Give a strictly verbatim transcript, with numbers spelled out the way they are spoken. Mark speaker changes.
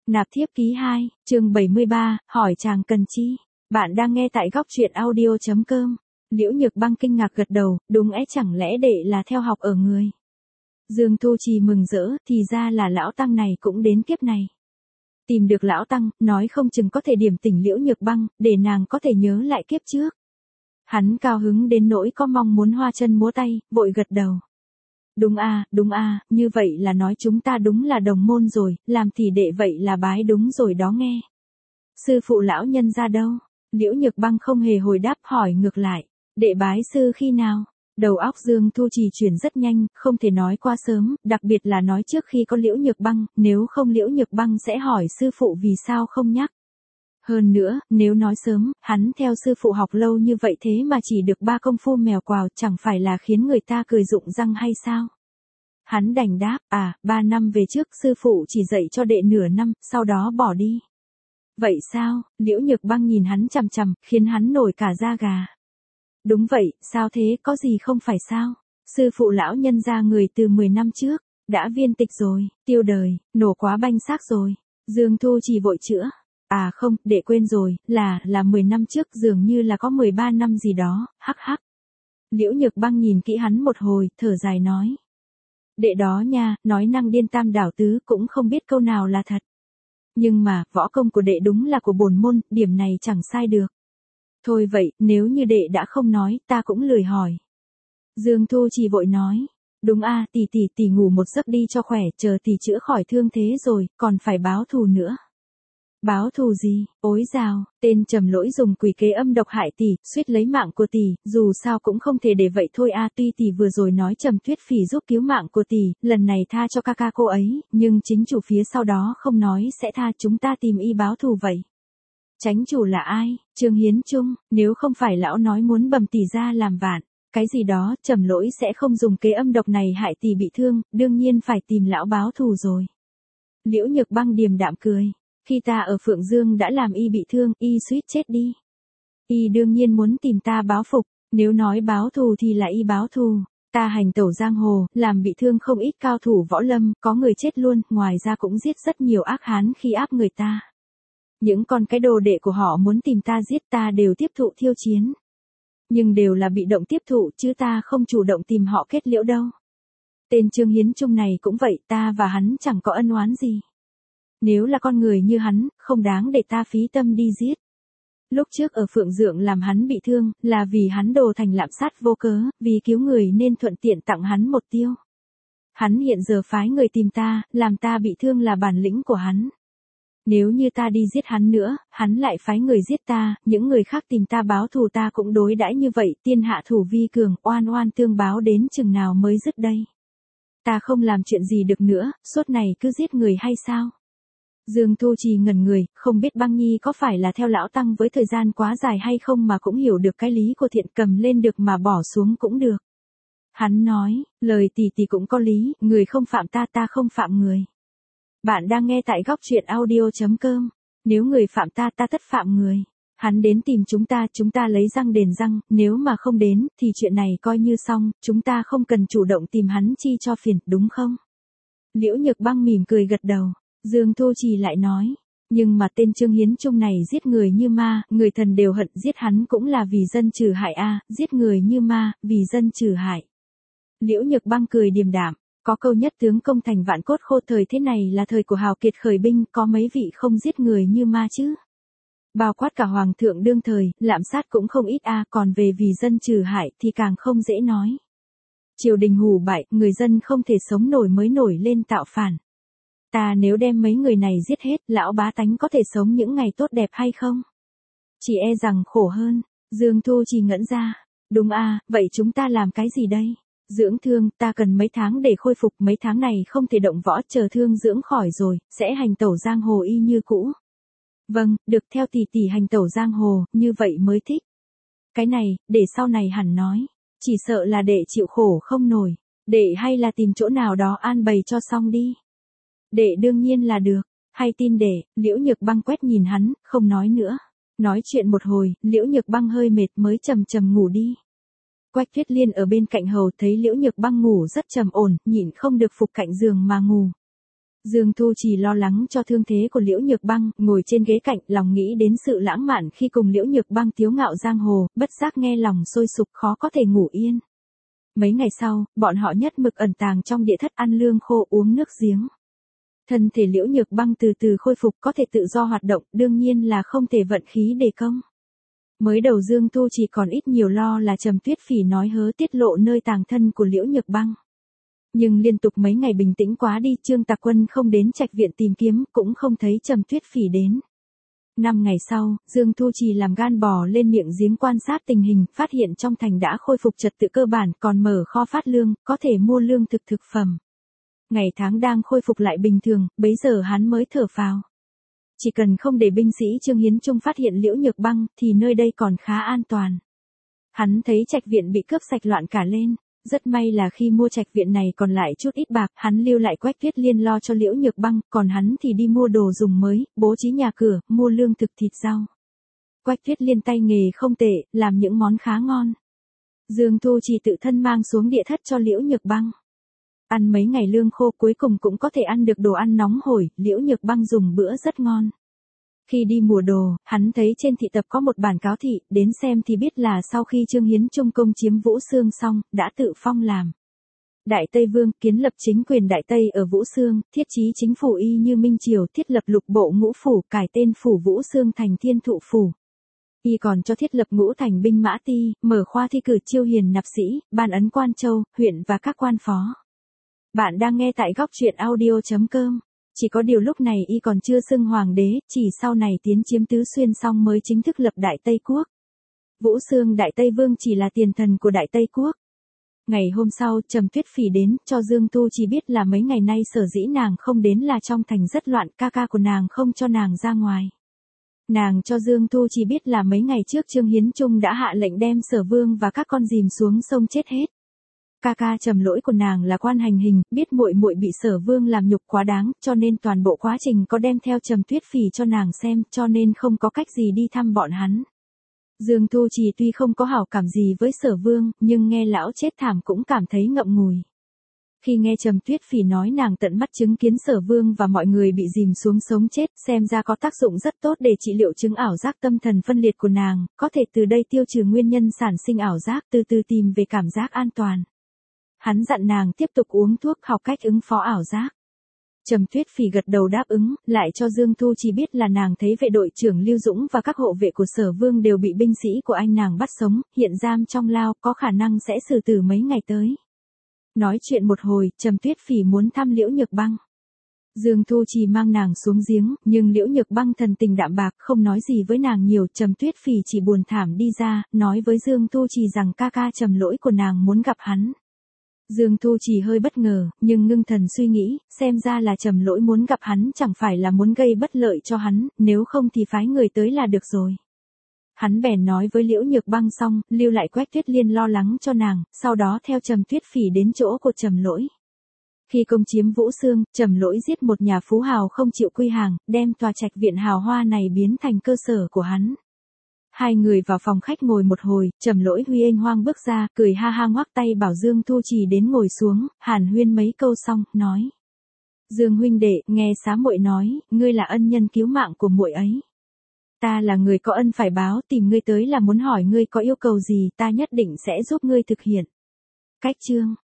Speaker 1: Nạp thiếp ký hai, chương bảy mươi ba, hỏi chàng cần chi. Bạn đang nghe tại góc truyện audio chấm com. Liễu Nhược Băng kinh ngạc gật đầu, đúng ấy, chẳng lẽ đệ là theo học ở người. Dương Thu Trì mừng rỡ, thì ra là lão tăng này cũng đến kiếp này. Tìm được lão tăng, nói không chừng có thể điểm tỉnh Liễu Nhược Băng, để nàng có thể nhớ lại kiếp trước. Hắn cao hứng đến nỗi có mong muốn hoa chân múa tay, vội gật đầu. Đúng a, đúng a, như vậy là nói chúng ta đúng là đồng môn rồi, làm thì đệ vậy là bái đúng rồi đó nghe. Sư phụ lão nhân ra đâu? Liễu Nhược Băng không hề hồi đáp, hỏi ngược lại, đệ bái sư khi nào? Đầu óc Dương Thu Trì chuyển rất nhanh, không thể nói quá sớm, đặc biệt là nói trước khi có Liễu Nhược Băng, nếu không Liễu Nhược Băng sẽ hỏi sư phụ vì sao không nhắc. Hơn nữa, nếu nói sớm, hắn theo sư phụ học lâu như vậy thế mà chỉ được ba công phu mèo quào, chẳng phải là khiến người ta cười rụng răng hay sao? Hắn đành đáp, à, ba năm về trước sư phụ chỉ dạy cho đệ nửa năm, sau đó bỏ đi. Vậy sao? Liễu Nhược Băng nhìn hắn chằm chằm, khiến hắn nổi cả da gà. Đúng vậy, sao thế, có gì không phải sao? Sư phụ lão nhân ra người từ mười năm trước, đã viên tịch rồi, tiêu đời, nổ quá banh xác rồi. Dương Thu chỉ vội chữa. À không, đệ quên rồi, là, là mười năm trước, dường như là có mười ba năm gì đó, hắc hắc. Liễu Nhược Băng nhìn kỹ hắn một hồi, thở dài nói. Đệ đó nha, nói năng điên tam đảo tứ cũng không biết câu nào là thật. Nhưng mà, võ công của đệ đúng là của bổn môn, điểm này chẳng sai được. Thôi vậy, nếu như đệ đã không nói, ta cũng lười hỏi. Dương Thu chỉ vội nói. Đúng a, tỷ tỷ tỷ ngủ một giấc đi cho khỏe, chờ tỷ chữa khỏi thương thế rồi, còn phải báo thù nữa. Báo thù gì? Ối dào, tên trầm lỗi dùng quỷ kế âm độc hại tỷ, suýt lấy mạng của tỷ, dù sao cũng không thể để vậy thôi a. Tuy tỷ vừa rồi nói Trầm Tuyết Phỉ giúp cứu mạng của tỷ, lần này tha cho ca ca cô ấy, nhưng chính chủ phía sau đó không nói sẽ tha, chúng ta tìm y báo thù vậy. Chánh chủ là ai? Trương Hiến Trung, nếu không phải lão nói muốn bầm tỷ ra làm vạn, cái gì đó, Trầm lỗi sẽ không dùng kế âm độc này hại tỷ bị thương, đương nhiên phải tìm lão báo thù rồi. Liễu Nhược Băng điềm đạm cười. Khi ta ở Phượng Dương đã làm y bị thương, y suýt chết đi. Y đương nhiên muốn tìm ta báo phục, nếu nói báo thù thì là y báo thù. Ta hành tẩu giang hồ, làm bị thương không ít cao thủ võ lâm, có người chết luôn, ngoài ra cũng giết rất nhiều ác hán khi áp người ta. Những con cái đồ đệ của họ muốn tìm ta giết ta đều tiếp thụ thiêu chiến. Nhưng đều là bị động tiếp thụ chứ ta không chủ động tìm họ kết liễu đâu. Tên Trương Hiến Trung này cũng vậy, ta và hắn chẳng có ân oán gì. Nếu là con người như hắn, không đáng để ta phí tâm đi giết. Lúc trước ở Phượng Dượng làm hắn bị thương, là vì hắn đồ thành lạm sát vô cớ, vì cứu người nên thuận tiện tặng hắn một tiêu. Hắn hiện giờ phái người tìm ta, làm ta bị thương là bản lĩnh của hắn. Nếu như ta đi giết hắn nữa, hắn lại phái người giết ta, những người khác tìm ta báo thù ta cũng đối đãi như vậy, tiên hạ thủ vi cường, oan oan tương báo đến chừng nào mới dứt đây. Ta không làm chuyện gì được nữa, suốt này cứ giết người hay sao? Dương Thu Trì ngẩn người, không biết Băng Nhi có phải là theo lão tăng với thời gian quá dài hay không mà cũng hiểu được cái lý của thiện, cầm lên được mà bỏ xuống cũng được. Hắn nói, lời tỷ tỷ cũng có lý, người không phạm ta ta không phạm người. Bạn đang nghe tại góc truyện audio chấm com, nếu người phạm ta ta tất phạm người. Hắn đến tìm chúng ta, chúng ta lấy răng đền răng, nếu mà không đến, thì chuyện này coi như xong, chúng ta không cần chủ động tìm hắn chi cho phiền, đúng không? Liễu Nhược Băng mỉm cười gật đầu. Dương Thu Trì lại nói, nhưng mà tên Trương Hiến Trung này giết người như ma, người thần đều hận, giết hắn cũng là vì dân trừ hại a, giết người như ma, vì dân trừ hại. Liễu Nhược Băng cười điềm đạm, có câu nhất tướng công thành vạn cốt khô, thời thế này là thời của hào kiệt khởi binh, có mấy vị không giết người như ma chứ. Bao quát cả hoàng thượng đương thời, lạm sát cũng không ít a, còn về vì dân trừ hại thì càng không dễ nói. Triều đình hủ bại, người dân không thể sống nổi mới nổi lên tạo phản. Ta nếu đem mấy người này giết hết, lão bá tánh có thể sống những ngày tốt đẹp hay không? Chỉ e rằng khổ hơn. Dương Thu Trì ngẩn ra. Đúng a, vậy chúng ta làm cái gì đây? Dưỡng thương, ta cần mấy tháng để khôi phục, mấy tháng này không thể động võ, chờ thương dưỡng khỏi rồi, sẽ hành tẩu giang hồ y như cũ. Vâng, được, theo tỷ tỷ hành tẩu giang hồ, như vậy mới thích. Cái này, để sau này hẳn nói. Chỉ sợ là đệ chịu khổ không nổi. Đệ hay là tìm chỗ nào đó an bày cho xong đi. Đệ đương nhiên là được, hay tin đệ. Liễu Nhược Băng quét nhìn hắn, không nói nữa. Nói chuyện một hồi, Liễu Nhược Băng hơi mệt mới trầm trầm ngủ đi. Quách Tuyết Liên ở bên cạnh hầu thấy Liễu Nhược Băng ngủ rất trầm ổn, nhịn không được phục cạnh giường mà ngủ. Dương Thu Trì lo lắng cho thương thế của Liễu Nhược Băng, ngồi trên ghế cạnh, lòng nghĩ đến sự lãng mạn khi cùng Liễu Nhược Băng tiếu ngạo giang hồ, bất giác nghe lòng sôi sục khó có thể ngủ yên. Mấy ngày sau, bọn họ nhất mực ẩn tàng trong địa thất ăn lương khô uống nước giếng. Thân thể Liễu Nhược Băng từ từ khôi phục có thể tự do hoạt động, đương nhiên là không thể vận khí đề công. Mới đầu Dương Thu Trì còn ít nhiều lo là Trầm Tuyết Phỉ nói hớ tiết lộ nơi tàng thân của Liễu Nhược Băng. Nhưng liên tục mấy ngày bình tĩnh quá đi, Trương Tạc Quân không đến trạch viện tìm kiếm, cũng không thấy Trầm Tuyết Phỉ đến. Năm ngày sau, Dương Thu Trì làm gan bò lên miệng giếng quan sát tình hình, phát hiện trong thành đã khôi phục trật tự cơ bản, còn mở kho phát lương, có thể mua lương thực thực phẩm. Ngày tháng đang khôi phục lại bình thường, bấy giờ hắn mới thở phào. Chỉ cần không để binh sĩ Trương Hiến Trung phát hiện Liễu Nhược Băng, thì nơi đây còn khá an toàn. Hắn thấy trạch viện bị cướp sạch loạn cả lên. Rất may là khi mua trạch viện này còn lại chút ít bạc, hắn lưu lại Quách Tuyết Liên lo cho Liễu Nhược Băng, còn hắn thì đi mua đồ dùng mới, bố trí nhà cửa, mua lương thực thịt rau. Quách Tuyết Liên tay nghề không tệ, làm những món khá ngon. Dương Thu Trì tự thân mang xuống địa thất cho Liễu Nhược Băng. Ăn mấy ngày lương khô cuối cùng cũng có thể ăn được đồ ăn nóng hổi, Liễu Nhược Băng dùng bữa rất ngon. Khi đi mua đồ, hắn thấy trên thị tập có một bản cáo thị, đến xem thì biết là sau khi Trương Hiến Trung công chiếm Vũ Xương xong, đã tự phong làm Đại Tây Vương, kiến lập chính quyền Đại Tây ở Vũ Xương, thiết chí chính phủ y như Minh Triều, thiết lập lục bộ ngũ phủ, cải tên phủ Vũ Xương thành Thiên Thụ phủ. Y còn cho thiết lập ngũ thành binh mã ti, mở khoa thi cử chiêu hiền nạp sĩ, ban ấn quan châu, huyện và các quan phó. Bạn đang nghe tại góc truyện audio chấm com. Chỉ có điều lúc này y còn chưa xưng hoàng đế, chỉ sau này tiến chiếm Tứ Xuyên xong mới chính thức lập Đại Tây Quốc. Vũ Xương Đại Tây Vương chỉ là tiền thần của Đại Tây Quốc. Ngày hôm sau, Trầm Tuyết Phỉ đến, cho Dương Tu chỉ biết là mấy ngày nay sở dĩ nàng không đến là trong thành rất loạn, ca ca của nàng không cho nàng ra ngoài. Nàng cho Dương Tu chỉ biết là mấy ngày trước Trương Hiến Trung đã hạ lệnh đem Sở Vương và các con dìm xuống sông chết hết. Ca ca Trầm lỗi của nàng là quan hành hình, biết muội muội bị Sở Vương làm nhục quá đáng, cho nên toàn bộ quá trình có đem theo Trầm Tuyết Phỉ cho nàng xem, cho nên không có cách gì đi thăm bọn hắn. Dương Thu Trì tuy không có hảo cảm gì với Sở Vương, nhưng nghe lão chết thảm cũng cảm thấy ngậm ngùi. Khi nghe Trầm Tuyết Phỉ nói nàng tận mắt chứng kiến Sở Vương và mọi người bị dìm xuống sống chết, xem ra có tác dụng rất tốt để trị liệu chứng ảo giác tâm thần phân liệt của nàng, có thể từ đây tiêu trừ nguyên nhân sản sinh ảo giác, từ từ tìm về cảm giác an toàn. Hắn dặn nàng tiếp tục uống thuốc, học cách ứng phó ảo giác. Trầm Tuyết Phỉ gật đầu đáp ứng, lại cho Dương Thu Trì biết là nàng thấy vệ đội trưởng Lưu Dũng và các hộ vệ của Sở Vương đều bị binh sĩ của anh nàng bắt sống, hiện giam trong lao, có khả năng sẽ xử tử mấy ngày tới. Nói chuyện một hồi, Trầm Tuyết Phỉ muốn thăm Liễu Nhược Băng. Dương Thu Trì mang nàng xuống giếng, nhưng Liễu Nhược Băng thần tình đạm bạc, không nói gì với nàng nhiều, Trầm Tuyết Phỉ chỉ buồn thảm đi ra, nói với Dương Thu Trì rằng ca ca Trầm lỗi của nàng muốn gặp hắn. Dương Thu Trì hơi bất ngờ, nhưng ngưng thần suy nghĩ, xem ra là Trầm lỗi muốn gặp hắn chẳng phải là muốn gây bất lợi cho hắn, nếu không thì phái người tới là được rồi. Hắn bèn nói với Liễu Nhược Băng xong, lưu lại Quách Tuyết Liên lo lắng cho nàng, sau đó theo Trầm Tuyết Phỉ đến chỗ của Trầm lỗi. Khi công chiếm Vũ Xương, Trầm lỗi giết một nhà phú hào không chịu quy hàng, đem tòa trạch viện hào hoa này biến thành cơ sở của hắn. Hai người vào phòng khách ngồi một hồi, Trầm lỗi huy ênh hoang bước ra, cười ha ha ngoắc tay bảo Dương Thu Trì đến ngồi xuống, hàn huyên mấy câu xong, nói: Dương huynh đệ, nghe xá muội nói, ngươi là ân nhân cứu mạng của muội ấy. Ta là người có ân phải báo, tìm ngươi tới là muốn hỏi ngươi có yêu cầu gì, ta nhất định sẽ giúp ngươi thực hiện. Cách chương